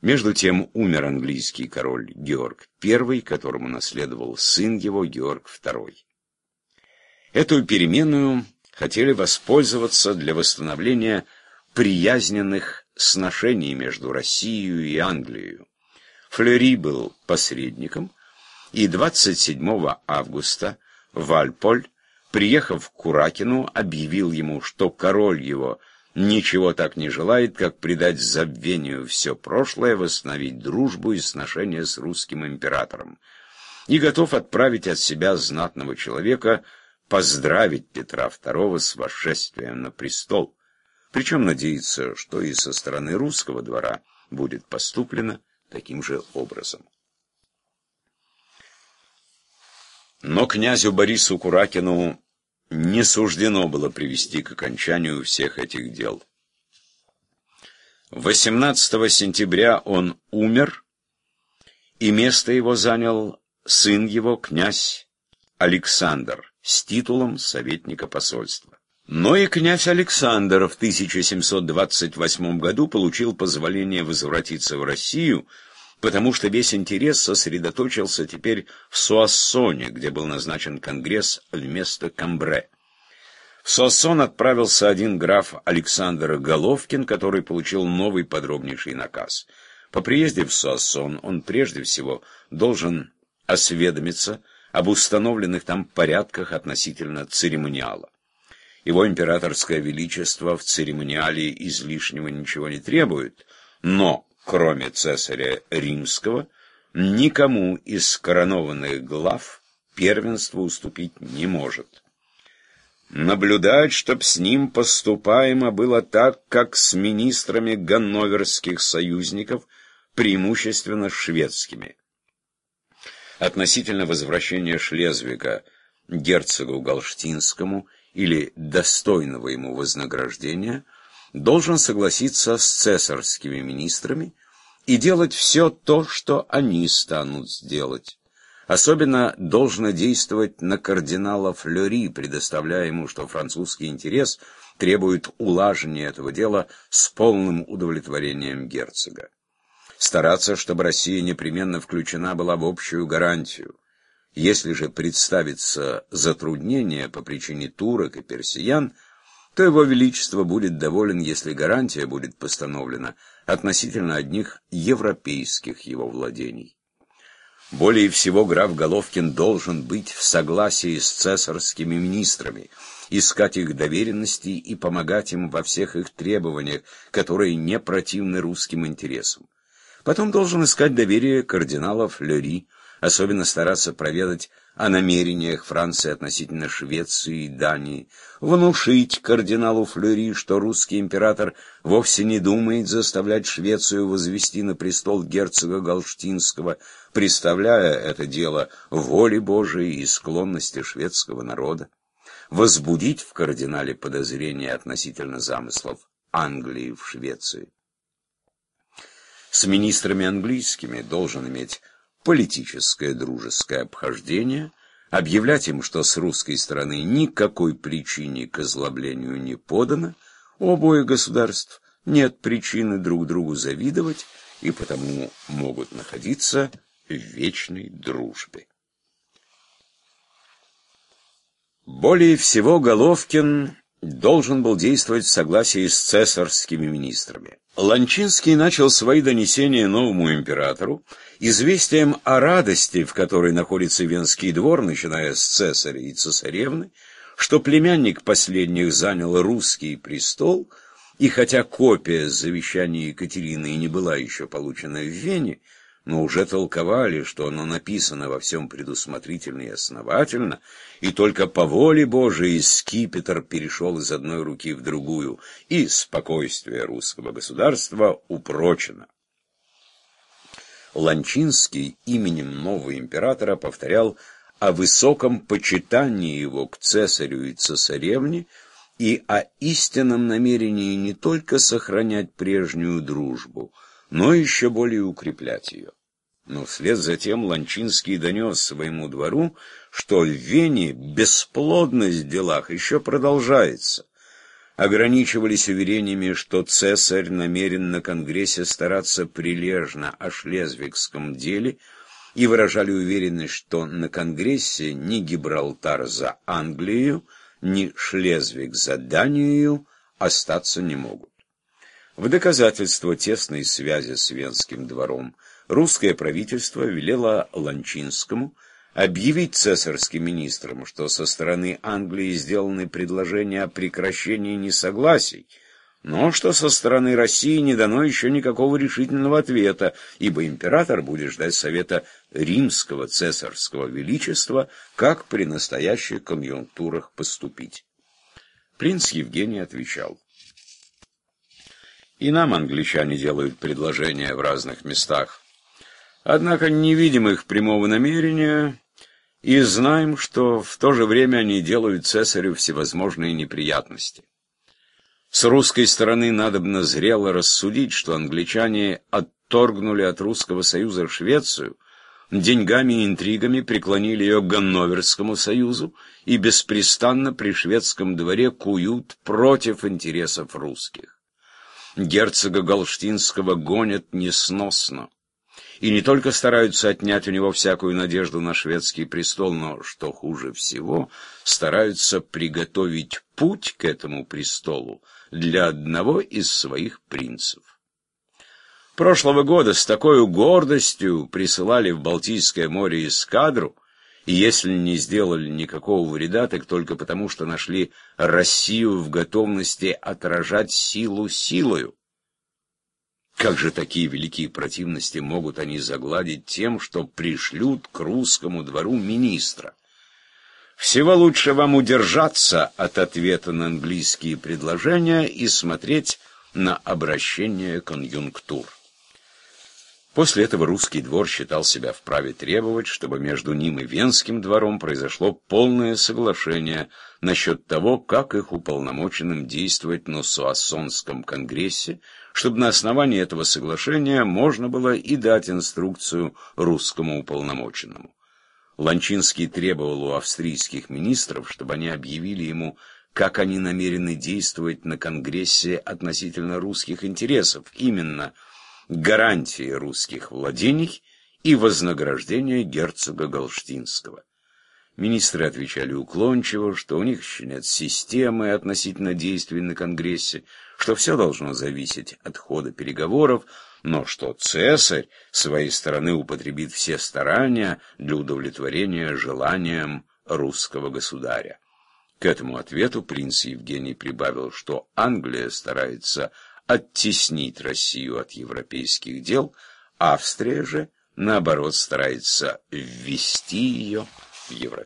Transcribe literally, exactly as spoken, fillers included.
Между тем умер английский король Георг Первый, которому наследовал сын его Георг Второй. Эту переменную хотели воспользоваться для восстановления приязненных сношений между Россией и Англией. Флeury был посредником, и двадцать седьмого августа Вальполь, приехав к Куракину, объявил ему, что король его ничего так не желает, как предать забвению все прошлое, восстановить дружбу и сношения с русским императором, и готов отправить от себя знатного человека поздравить Петра Второго с восшествием на престол, причем надеется, что и со стороны русского двора будет поступлено таким же образом. Но князю Борису Куракину не суждено было привести к окончанию всех этих дел. восемнадцатого сентября он умер, и место его занял сын его, князь Александр, с титулом советника посольства. Но и князь Александр в тысяча семьсот двадцать восьмом году получил позволение возвратиться в Россию, потому что весь интерес сосредоточился теперь в Суассоне, где был назначен конгресс вместо Камбре. В Суассон отправился один граф Александр Головкин, который получил новый подробнейший наказ. По приезде в Суассон он прежде всего должен осведомиться об установленных там порядках относительно церемониала. Его императорское величество в церемониале излишнего ничего не требует, но, кроме цесаря Римского, никому из коронованных глав первенство уступить не может. Наблюдать, чтоб с ним поступаемо было так, как с министрами ганноверских союзников, преимущественно шведскими. Относительно возвращения Шлезвига герцогу Галштинскому или достойного ему вознаграждения, должен согласиться с цесарскими министрами и делать все то, что они станут сделать. Особенно должно действовать на кардинала Флeury, предоставляя ему, что французский интерес требует улаживания этого дела с полным удовлетворением герцога. Стараться, чтобы Россия непременно включена была в общую гарантию. Если же представится затруднение по причине турок и персиян, то его величество будет доволен, если гарантия будет постановлена относительно одних европейских его владений. Более всего граф Головкин должен быть в согласии с цесарскими министрами, искать их доверенности и помогать им во всех их требованиях, которые не противны русским интересам. Потом должен искать доверие кардинала Флeury, особенно стараться проведать о намерениях Франции относительно Швеции и Дании, внушить кардиналу Флeury, что русский император вовсе не думает заставлять Швецию возвести на престол герцога Галштинского, представляя это дело воле Божией и склонности шведского народа, возбудить в кардинале подозрения относительно замыслов Англии в Швеции. С министрами английскими должен иметь политическое дружеское обхождение, объявлять им, что с русской стороны никакой причине к озлоблению не подано, у обоих государств нет причины друг другу завидовать и потому могут находиться в вечной дружбе. Более всего Головкин должен был действовать в согласии с цесарскими министрами. Ланчинский начал свои донесения новому императору известием о радости, в которой находится Венский двор, начиная с цесаря и цесаревны, что племянник последних занял русский престол, и хотя копия завещания Екатерины и не была еще получена в Вене, но уже толковали, что оно написано во всем предусмотрительно и основательно, и только по воле Божией скипетр перешел из одной руки в другую, и спокойствие русского государства упрочено. Ланчинский именем нового императора повторял о высоком почитании его к цесарю и цесаревне и о истинном намерении не только сохранять прежнюю дружбу, но еще более укреплять ее. Но вслед за тем Ланчинский донес своему двору, что в Вене бесплодность в делах еще продолжается. ограничивались уверениями, что цесарь намерен на Конгрессе стараться прилежно о шлезвигском деле, и выражали уверенность, что на Конгрессе ни Гибралтар за Англию, ни Шлезвиг за Данию остаться не могут. В доказательство тесной связи с Венским двором русское правительство велело Ланчинскому объявить цесарским министрам, что со стороны Англии сделаны предложения о прекращении несогласий, но что со стороны России не дано еще никакого решительного ответа, ибо император будет ждать совета римского цесарского величества, как при настоящих конъюнктурах поступить. Принц Евгений отвечал: «И нам англичане делают предложения в разных местах, однако не видим их прямого намерения и знаем, что в то же время они делают цесарю всевозможные неприятности. С русской стороны надобно зрело рассудить, что англичане отторгнули от Русского Союза Швецию, деньгами и интригами преклонили ее к Ганноверскому союзу и беспрестанно при шведском дворе куют против интересов русских. Герцога Галштинского гонят несносно, и не только стараются отнять у него всякую надежду на шведский престол, но, что хуже всего, стараются приготовить путь к этому престолу для одного из своих принцев. Прошлого года с такой гордостью присылали в Балтийское море эскадру, и если не сделали никакого вреда, так только потому, что нашли Россию в готовности отражать силу силою. Как же такие великие противности могут они загладить тем, что пришлют к русскому двору министра? Всего лучше вам удержаться от ответа на английские предложения и смотреть на обращение конъюнктур». После этого русский двор считал себя вправе требовать, чтобы между ним и Венским двором произошло полное соглашение насчет того, как их уполномоченным действовать на Суассонском конгрессе, чтобы на основании этого соглашения можно было и дать инструкцию русскому уполномоченному. Ланчинский требовал у австрийских министров, чтобы они объявили ему, как они намерены действовать на конгрессе относительно русских интересов, именно гарантии русских владений и вознаграждения герцога Галштинского. Министры отвечали уклончиво, что у них еще нет системы относительно действий на Конгрессе, что все должно зависеть от хода переговоров, но что цесарь с своей стороны употребит все старания для удовлетворения желаниям русского государя. К этому ответу принц Евгений прибавил, что Англия старается оттеснить Россию от европейских дел, Австрия же, наоборот, старается ввести ее в Европу.